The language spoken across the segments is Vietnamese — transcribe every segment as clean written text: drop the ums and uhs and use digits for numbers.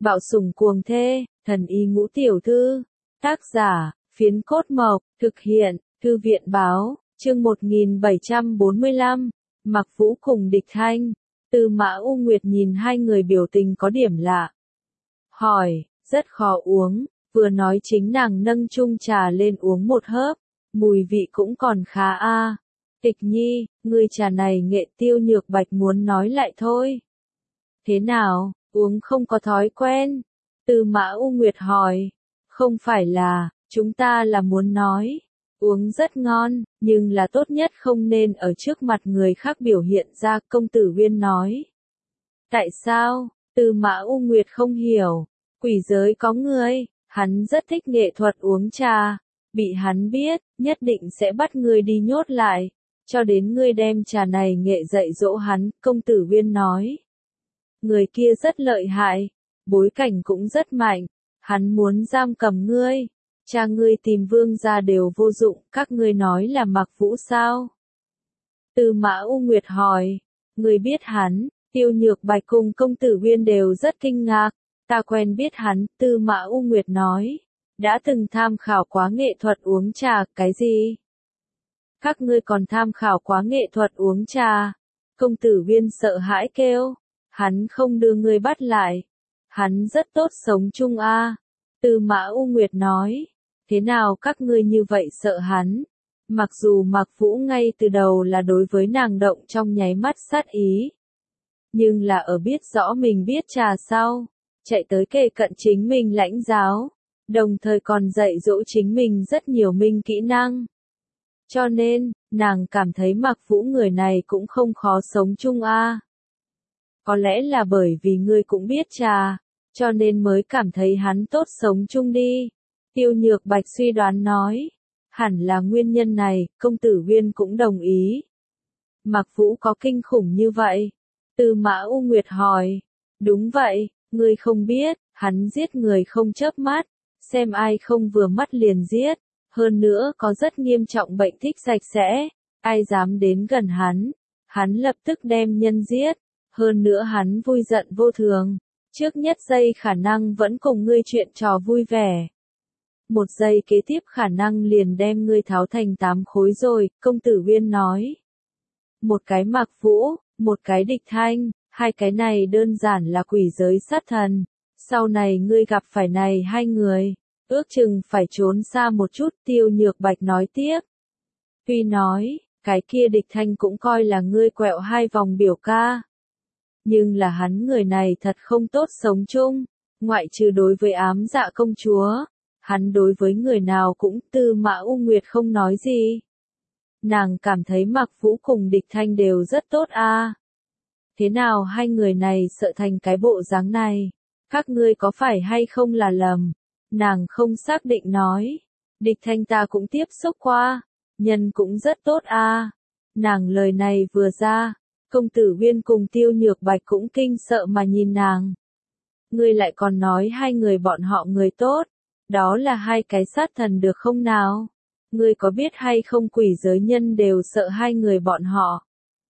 Bạo sủng cuồng thê, thần y ngũ tiểu thư. Tác giả, Phiến Cốt Mộc, thực hiện, Thư viện báo, chương 1745, Mặc Vũ cùng Địch Thanh. Tư Mã U Nguyệt nhìn hai người biểu tình có điểm lạ. Hỏi, rất khó uống, vừa nói chính nàng nâng chung trà lên uống một hớp, mùi vị cũng còn khá a. Tịch Nhi, ngươi trà này nghệ Tiêu Nhược Bạch muốn nói lại thôi. Thế nào, uống không có thói quen? Tư Mã U Nguyệt hỏi. Không phải là, chúng ta là muốn nói, uống rất ngon, nhưng là tốt nhất không nên ở trước mặt người khác biểu hiện ra, công tử Uyên nói. Tại sao? Tư Mã U Nguyệt không hiểu. Quỷ giới có người, hắn rất thích nghệ thuật uống trà, bị hắn biết, nhất định sẽ bắt ngươi đi nhốt lại, cho đến ngươi đem trà này nghệ dạy dỗ hắn, công tử Uyên nói. Người kia rất lợi hại, bối cảnh cũng rất mạnh, hắn muốn giam cầm ngươi, cha ngươi tìm vương gia đều vô dụng, các ngươi nói là Mặc Vũ sao? Tư Mã U Nguyệt hỏi, ngươi biết hắn, Tiêu Nhược Bạch cùng công tử Uyên đều rất kinh ngạc, ta quen biết hắn, Tư Mã U Nguyệt nói, đã từng tham khảo quá nghệ thuật uống trà, cái gì? Các ngươi còn tham khảo quá nghệ thuật uống trà? Công tử Uyên sợ hãi kêu, hắn không đưa ngươi bắt lại, hắn rất tốt sống chung a. Tư Mã U Nguyệt nói, thế nào các ngươi như vậy sợ hắn? Mặc dù Mặc Vũ ngay từ đầu là đối với nàng động trong nháy mắt sát ý, nhưng là ở biết rõ mình biết trà sau, chạy tới kề cận chính mình lãnh giáo, đồng thời còn dạy dỗ chính mình rất nhiều minh kỹ năng. Cho nên, nàng cảm thấy Mặc Vũ người này cũng không khó sống chung a. Có lẽ là bởi vì ngươi cũng biết trà, cho nên mới cảm thấy hắn tốt sống chung đi. Tiêu Nhược Bạch suy đoán nói, hẳn là nguyên nhân này, công tử Uyên cũng đồng ý. Mặc Vũ có kinh khủng như vậy? Tư Mã U Nguyệt hỏi, đúng vậy, ngươi không biết, hắn giết người không chớp mắt, xem ai không vừa mắt liền giết, hơn nữa có rất nghiêm trọng bệnh thích sạch sẽ, ai dám đến gần hắn lập tức đem nhân giết, hơn nữa hắn vui giận vô thường, trước nhất giây khả năng vẫn cùng ngươi chuyện trò vui vẻ. Một giây kế tiếp khả năng liền đem ngươi tháo thành 8 khối rồi, công tử Uyên nói. Một cái Mặc Vũ, một cái Địch Thanh, hai cái này đơn giản là quỷ giới sát thần, sau này ngươi gặp phải này hai người, ước chừng phải trốn xa một chút, Tiêu Nhược Bạch nói tiếp. Tuy nói, cái kia Địch Thanh cũng coi là ngươi quẹo hai vòng biểu ca. Nhưng là hắn người này thật không tốt sống chung, ngoại trừ đối với ám dạ công chúa, hắn đối với người nào cũng. Tư Mã U Nguyệt không nói gì. Nàng cảm thấy Mặc Vũ cùng Địch Thanh đều rất tốt a. Thế nào hai người này sợ thành cái bộ dáng này? Các ngươi có phải hay không là lầm? Nàng không xác định nói. Địch Thanh ta cũng tiếp xúc qua, nhân cũng rất tốt a. Nàng lời này vừa ra, công tử Uyên cùng Tiêu Nhược Bạch cũng kinh sợ mà nhìn nàng. Ngươi lại còn nói hai người bọn họ người tốt, đó là hai cái sát thần được không nào? Ngươi có biết hay không quỷ giới nhân đều sợ hai người bọn họ?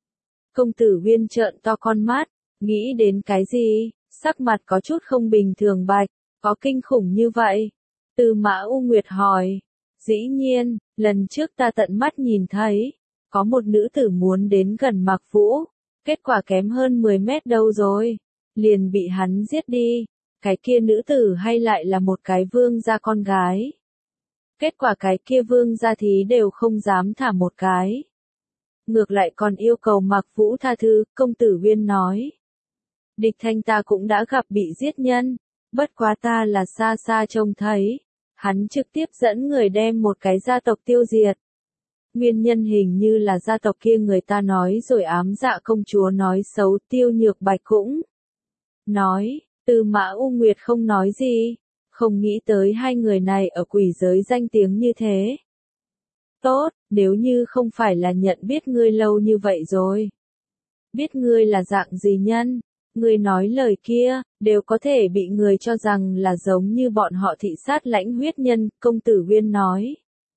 Công tử Uyên trợn to con mắt, nghĩ đến cái gì, sắc mặt có chút không bình thường. Bạch, có kinh khủng như vậy? Tư Mã U Nguyệt hỏi. Dĩ nhiên, lần trước ta tận mắt nhìn thấy, có một nữ tử muốn đến gần Mặc Vũ, kết quả kém hơn 10 mét đâu rồi, liền bị hắn giết đi. Cái kia nữ tử hay lại là một cái vương gia con gái. Kết quả cái kia vương gia thí đều không dám thả một cái. Ngược lại còn yêu cầu Mặc Vũ tha thứ, công tử Uyên nói. Địch Thanh ta cũng đã gặp bị giết nhân, bất quá ta là xa xa trông thấy, hắn trực tiếp dẫn người đem một cái gia tộc tiêu diệt. Nguyên nhân hình như là gia tộc kia người ta nói rồi ám dạ công chúa nói xấu. Tiêu Nhược Bạch cũng nói. Tư Mã U Nguyệt không nói gì, không nghĩ tới hai người này ở quỷ giới danh tiếng như thế. Tốt, nếu như không phải là nhận biết ngươi lâu như vậy rồi. Biết ngươi là dạng gì nhân, ngươi nói lời kia, đều có thể bị người cho rằng là giống như bọn họ thị sát lãnh huyết nhân, công tử Uyên nói.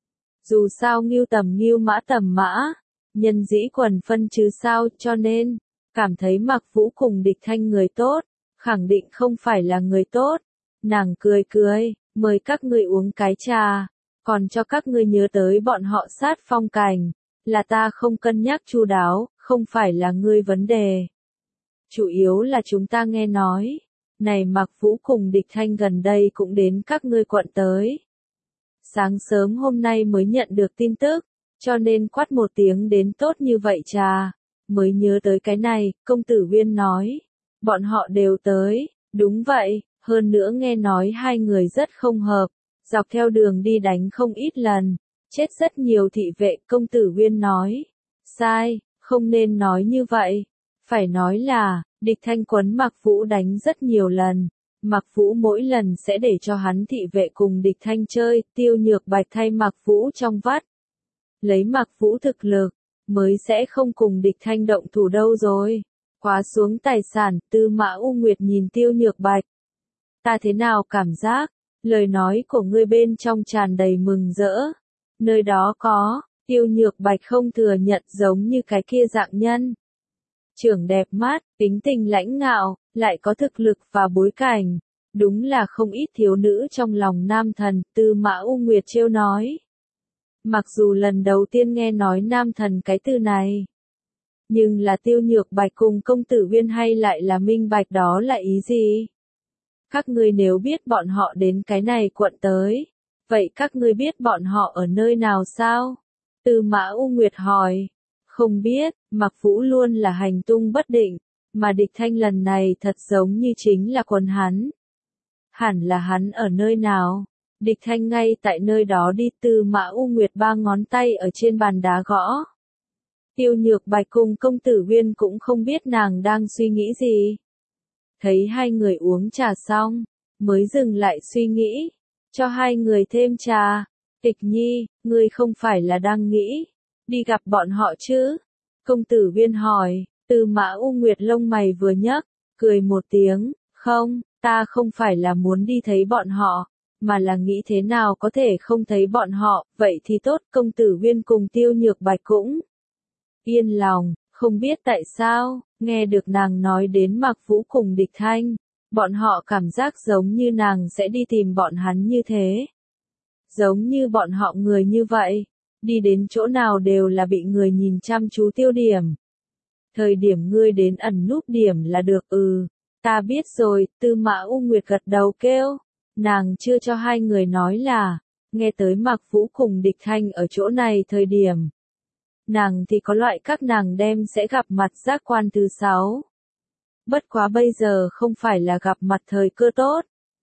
Dù sao ngưu tầm ngưu mã tầm mã, nhân dĩ quần phân chứ sao, cho nên, cảm thấy Mặc Vũ cùng Địch Thanh người tốt. khẳng định không phải là người tốt. Nàng cười cười, mời các ngươi uống cái trà, còn cho các ngươi nhớ tới bọn họ sát phong cảnh, là ta không cân nhắc chu đáo, không phải là ngươi vấn đề. Chủ yếu là chúng ta nghe nói, này Mạc Vũ cùng Địch Thanh gần đây cũng đến các ngươi quận tới. Sáng sớm hôm nay mới nhận được tin tức, cho nên quát một tiếng đến tốt như vậy trà, mới nhớ tới cái này, công tử Uyên nói. Bọn họ đều tới, đúng vậy, hơn nữa nghe nói hai người rất không hợp, dọc theo đường đi đánh không ít lần, chết rất nhiều thị vệ, công tử Uyên nói. Sai, không nên nói như vậy, phải nói là, Địch Thanh quấn Mạc Vũ đánh rất nhiều lần. Mạc Vũ mỗi lần sẽ để cho hắn thị vệ cùng Địch Thanh chơi, Tiêu Nhược Bạch thay Mạc Vũ trong vắt. Lấy Mạc Vũ thực lực, mới sẽ không cùng Địch Thanh động thủ đâu rồi. Khóa xuống tài sản, Tư Mã U Nguyệt nhìn Tiêu Nhược Bạch. Ta thế nào cảm giác, lời nói của ngươi bên trong tràn đầy mừng rỡ. Nơi đó có, Tiêu Nhược Bạch không thừa nhận giống như cái kia dạng nhân. Trưởng đẹp mắt, tính tình lãnh ngạo, lại có thực lực và bối cảnh. Đúng là không ít thiếu nữ trong lòng nam thần, Tư Mã U Nguyệt trêu nói. Mặc dù lần đầu tiên nghe nói nam thần cái từ này, nhưng là Tiêu Nhược Bạch cùng công tử Uyên hay lại là minh bạch đó là ý gì? Các ngươi nếu biết bọn họ đến cái này quận tới, vậy các ngươi biết bọn họ ở nơi nào sao? Tư Mã U Nguyệt hỏi. Không biết, Mạc Vũ luôn là hành tung bất định, mà Địch Thanh lần này thật giống như chính là quân hắn. Hẳn là hắn ở nơi nào? Địch Thanh ngay tại nơi đó đi. Tư Mã U Nguyệt ba ngón tay ở trên bàn đá gõ. Tiêu Nhược Bạch cùng công tử Uyên cũng không biết nàng đang suy nghĩ gì. Thấy hai người uống trà xong, mới dừng lại suy nghĩ, cho hai người thêm trà. Tịch Nhi, ngươi không phải là đang nghĩ đi gặp bọn họ chứ? Công tử Uyên hỏi. Tư Mã U Nguyệt lông mày vừa nhấc, cười một tiếng, không, ta không phải là muốn đi thấy bọn họ, mà là nghĩ thế nào có thể không thấy bọn họ, vậy thì tốt. Công tử Uyên cùng Tiêu Nhược Bạch cũng yên lòng, không biết tại sao, nghe được nàng nói đến Mạc Vũ cùng Địch Thanh, bọn họ cảm giác giống như nàng sẽ đi tìm bọn hắn như thế. Giống như bọn họ người như vậy, đi đến chỗ nào đều là bị người nhìn chăm chú tiêu điểm. Thời điểm ngươi đến ẩn núp điểm là được. Ta biết rồi. Tư Mã U Nguyệt gật đầu kêu. Nàng chưa cho hai người nói là, nghe tới Mạc Vũ cùng Địch Thanh ở chỗ này thời điểm. Nàng thì có loại các nàng đem sẽ gặp mặt giác quan thứ 6. Bất quá bây giờ không phải là gặp mặt thời cơ tốt.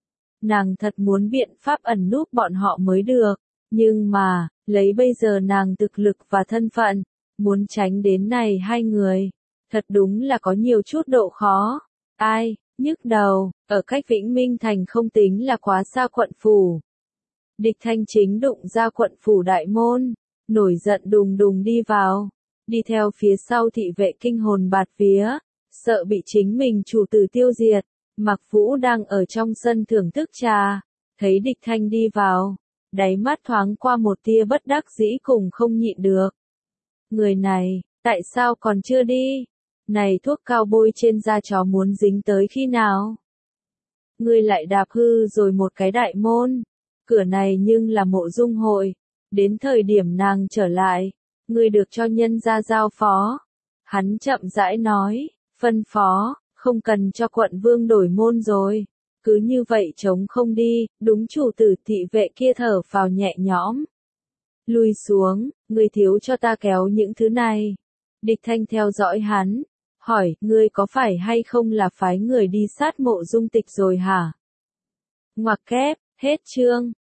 Nàng thật muốn biện pháp ẩn núp bọn họ mới được, nhưng mà, lấy bây giờ nàng thực lực và thân phận, muốn tránh đến này hai người, thật đúng là có nhiều chút độ khó. Ai, nhức đầu, ở cách Vĩnh Minh Thành không tính là quá xa quận phủ. Địch Thanh chính đụng ra quận phủ đại môn, nổi giận đùng đùng đi vào, đi theo phía sau thị vệ kinh hồn bạt vía, sợ bị chính mình chủ tử tiêu diệt. Mạc Vũ đang ở trong sân thưởng thức trà, thấy Địch Thanh đi vào, đáy mắt thoáng qua một tia bất đắc dĩ cùng không nhịn được. Người này, tại sao còn chưa đi? Này thuốc cao bôi trên da chó muốn dính tới khi nào? Ngươi lại đạp hư rồi một cái đại môn, cửa này nhưng là Mộ Dung hội, đến thời điểm nàng trở lại, ngươi được cho nhân gia giao phó. Hắn chậm rãi nói, phân phó. Không cần cho quận vương đổi môn rồi. Cứ như vậy trống không đi, đúng chủ tử. Thị vệ kia thở phào nhẹ nhõm. Lui xuống, ngươi thiếu cho ta kéo những thứ này. Địch Thanh theo dõi hắn, hỏi, ngươi có phải hay không là phái người đi sát Mộ Dung Tịch rồi hả? Ngoặc kép, hết chương.